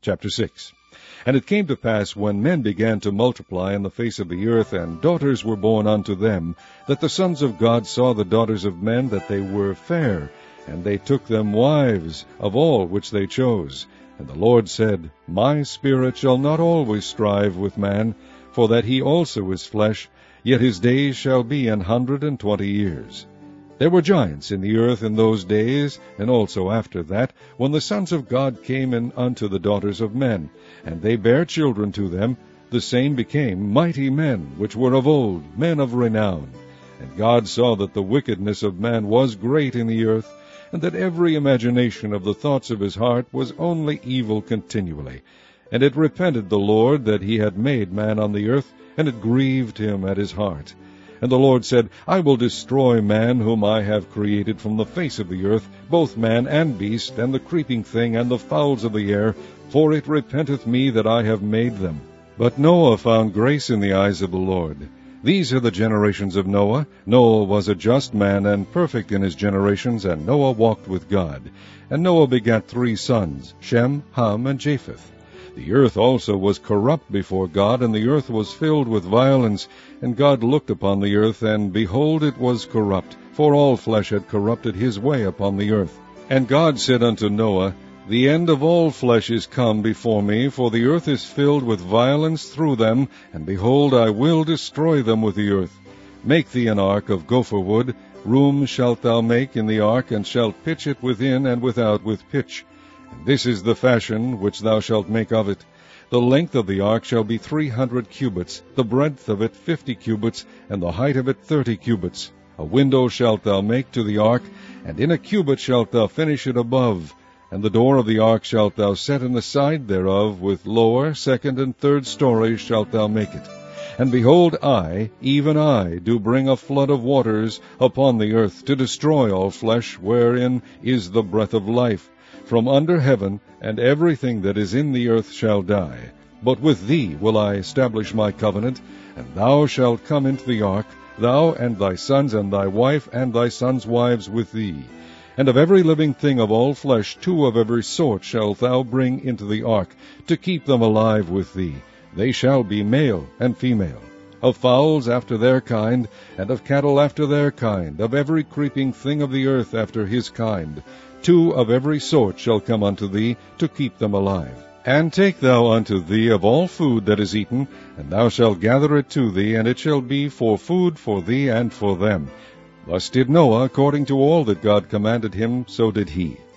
Chapter 6. And it came to pass, when men began to multiply on the face of the earth, and daughters were born unto them, that the sons of God saw the daughters of men, that they were fair, and they took them wives of all which they chose. And the Lord said, My spirit shall not always strive with man, for that he also is flesh, yet his days shall be 120 years. There were giants in the earth in those days, and also after that, when the sons of God came in unto the daughters of men, and they bare children to them. The same became mighty men, which were of old, men of renown. And God saw that the wickedness of man was great in the earth, and that every imagination of the thoughts of his heart was only evil continually. And it repented the Lord that he had made man on the earth, and it grieved him at his heart. And the Lord said, I will destroy man whom I have created from the face of the earth, both man and beast, and the creeping thing, and the fowls of the air, for it repenteth me that I have made them. But Noah found grace in the eyes of the Lord. These are the generations of Noah. Noah was a just man, and perfect in his generations, and Noah walked with God. And Noah begat 3 sons, Shem, Ham, and Japheth. The earth also was corrupt before God, and the earth was filled with violence. And God looked upon the earth, and behold, it was corrupt, for all flesh had corrupted his way upon the earth. And God said unto Noah, The end of all flesh is come before me, for the earth is filled with violence through them, and behold, I will destroy them with the earth. Make thee an ark of gopher wood. Rooms shalt thou make in the ark, and shalt pitch it within and without with pitch. And this is the fashion which thou shalt make of it. The length of the ark shall be 300 cubits, the breadth of it 50 cubits, and the height of it 30 cubits. A window shalt thou make to the ark, and in a cubit shalt thou finish it above. And the door of the ark shalt thou set in the side thereof, with lower, second, and third stories shalt thou make it. And behold, I, even I, do bring a flood of waters upon the earth, to destroy all flesh, wherein is the breath of life, from under heaven, and everything that is in the earth shall die. But with thee will I establish my covenant, and thou shalt come into the ark, thou and thy sons and thy wife and thy sons' wives with thee. And of every living thing of all flesh 2 of every sort shalt thou bring into the ark, to keep them alive with thee. They shall be male and female. Of fowls after their kind, and of cattle after their kind, of every creeping thing of the earth after his kind. 2 of every sort shall come unto thee, to keep them alive. And take thou unto thee of all food that is eaten, and thou shalt gather it to thee, and it shall be for food for thee and for them. Thus did Noah, according to all that God commanded him, so did he.